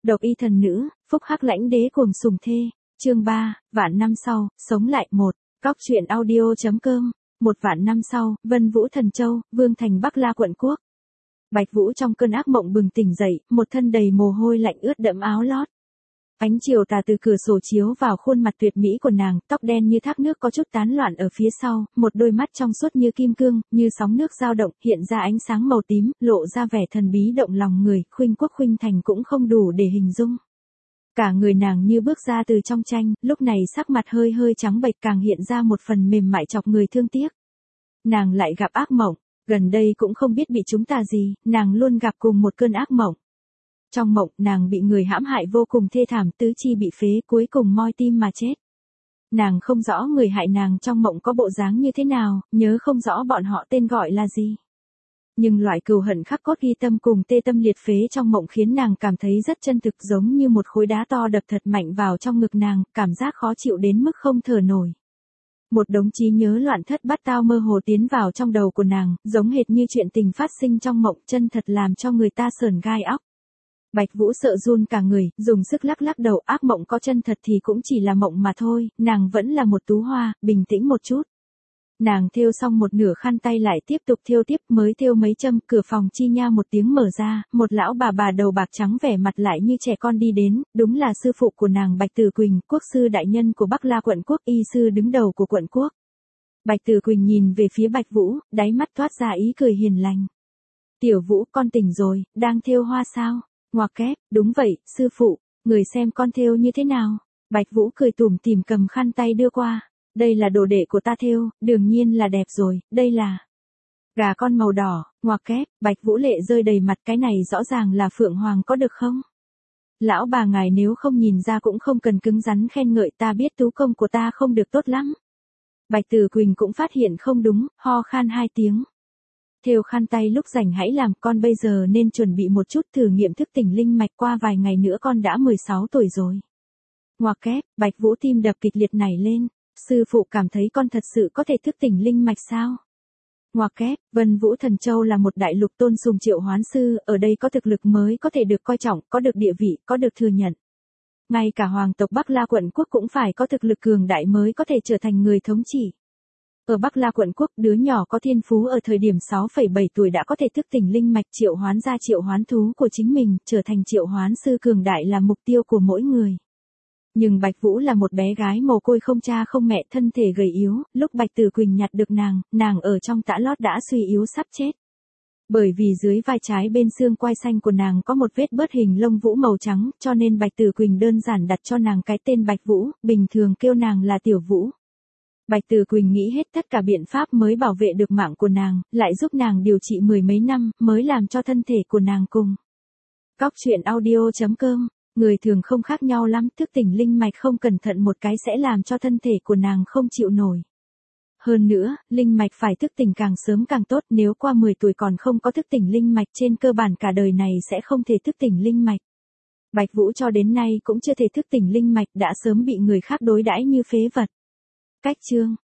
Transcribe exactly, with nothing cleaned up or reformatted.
Độc y thần nữ, phúc hắc lãnh đế cuồng sùng thê, chương ba, vạn năm sau, sống lại một, cóc truyện audio.com, một vạn năm sau, Vân Vũ Thần Châu, Vương Thành Bắc La Quận Quốc. Bạch Vũ trong cơn ác mộng bừng tỉnh dậy, một thân đầy mồ hôi lạnh ướt đẫm áo lót. Ánh chiều tà từ cửa sổ chiếu vào khuôn mặt tuyệt mỹ của nàng, tóc đen như thác nước có chút tán loạn ở phía sau, một đôi mắt trong suốt như kim cương, như sóng nước dao động, hiện ra ánh sáng màu tím, lộ ra vẻ thần bí động lòng người, khuynh quốc khuynh thành cũng không đủ để hình dung. Cả người nàng như bước ra từ trong tranh, lúc này sắc mặt hơi hơi trắng bệch càng hiện ra một phần mềm mại chọc người thương tiếc. Nàng lại gặp ác mộng, gần đây cũng không biết bị chúng ta gì, nàng luôn gặp cùng một cơn ác mộng. Trong mộng, nàng bị người hãm hại vô cùng thê thảm, tứ chi bị phế, cuối cùng moi tim mà chết. Nàng không rõ người hại nàng trong mộng có bộ dáng như thế nào, nhớ không rõ bọn họ tên gọi là gì. Nhưng loại cừu hận khắc cốt ghi tâm cùng tê tâm liệt phế trong mộng khiến nàng cảm thấy rất chân thực, giống như một khối đá to đập thật mạnh vào trong ngực nàng, cảm giác khó chịu đến mức không thở nổi. Một đống trí nhớ loạn thất bát tao mơ hồ tiến vào trong đầu của nàng, giống hệt như chuyện tình phát sinh trong mộng, chân thật làm cho người ta sởn gai óc. Bạch Vũ sợ run cả người, dùng sức lắc lắc đầu, ác mộng có chân thật thì cũng chỉ là mộng mà thôi, nàng vẫn là một tú hoa, bình tĩnh một chút. Nàng thêu xong một nửa khăn tay lại tiếp tục thêu tiếp, mới thêu mấy châm, cửa phòng chi nha một tiếng mở ra, một lão bà bà đầu bạc trắng vẻ mặt lại như trẻ con đi đến, đúng là sư phụ của nàng Bạch Tử Quỳnh, quốc sư đại nhân của Bắc La quận quốc, y sư đứng đầu của quận quốc. Bạch Tử Quỳnh nhìn về phía Bạch Vũ, đáy mắt toát ra ý cười hiền lành. Tiểu Vũ, con tỉnh rồi, đang thêu hoa sao? Ngoặc kép, đúng vậy, sư phụ, người xem con thêu như thế nào? Bạch Vũ cười tủm tỉm cầm khăn tay đưa qua. Đây là đồ đệ của ta thêu, đương nhiên là đẹp rồi, đây là gà con màu đỏ, ngoặc kép, Bạch Vũ lệ rơi đầy mặt, cái này rõ ràng là phượng hoàng có được không? Lão bà ngài nếu không nhìn ra cũng không cần cứng rắn khen ngợi, ta biết tú công của ta không được tốt lắm. Bạch Tử Quỳnh cũng phát hiện không đúng, ho khan hai tiếng. Thêu khăn tay lúc rảnh hãy làm, con bây giờ nên chuẩn bị một chút thử nghiệm thức tỉnh linh mạch, qua vài ngày nữa con đã mười sáu tuổi rồi. Ngoặc kép, Bạch Vũ tim đập kịch liệt nảy lên. Sư phụ cảm thấy con thật sự có thể thức tỉnh linh mạch sao? Ngoặc kép, Vân Vũ Thần Châu là một đại lục tôn sùng triệu hoán sư, ở đây có thực lực mới có thể được coi trọng, có được địa vị, có được thừa nhận. Ngay cả hoàng tộc Bắc La quận quốc cũng phải có thực lực cường đại mới có thể trở thành người thống trị. Ở Bắc La quận quốc, đứa nhỏ có thiên phú ở thời điểm sáu phẩy bảy tuổi đã có thể thức tỉnh linh mạch, triệu hoán ra triệu hoán thú của chính mình, trở thành triệu hoán sư cường đại là mục tiêu của mỗi người. Nhưng Bạch Vũ là một bé gái mồ côi không cha không mẹ, thân thể gầy yếu, lúc Bạch Tử Quỳnh nhặt được nàng, nàng ở trong tã lót đã suy yếu sắp chết. Bởi vì dưới vai trái bên xương quai xanh của nàng có một vết bớt hình lông vũ màu trắng, cho nên Bạch Tử Quỳnh đơn giản đặt cho nàng cái tên Bạch Vũ, bình thường kêu nàng là Tiểu Vũ. Bạch Tử Quỳnh nghĩ hết tất cả biện pháp mới bảo vệ được mạng của nàng, lại giúp nàng điều trị mười mấy năm, mới làm cho thân thể của nàng cùng. Cóc truyện audio.com. Người thường không khác nhau lắm, thức tỉnh linh mạch không cẩn thận một cái sẽ làm cho thân thể của nàng không chịu nổi. Hơn nữa, linh mạch phải thức tỉnh càng sớm càng tốt, nếu qua mười tuổi còn không có thức tỉnh linh mạch trên cơ bản cả đời này sẽ không thể thức tỉnh linh mạch. Bạch Vũ cho đến nay cũng chưa thể thức tỉnh linh mạch, đã sớm bị người khác đối đãi như phế vật. Cách chương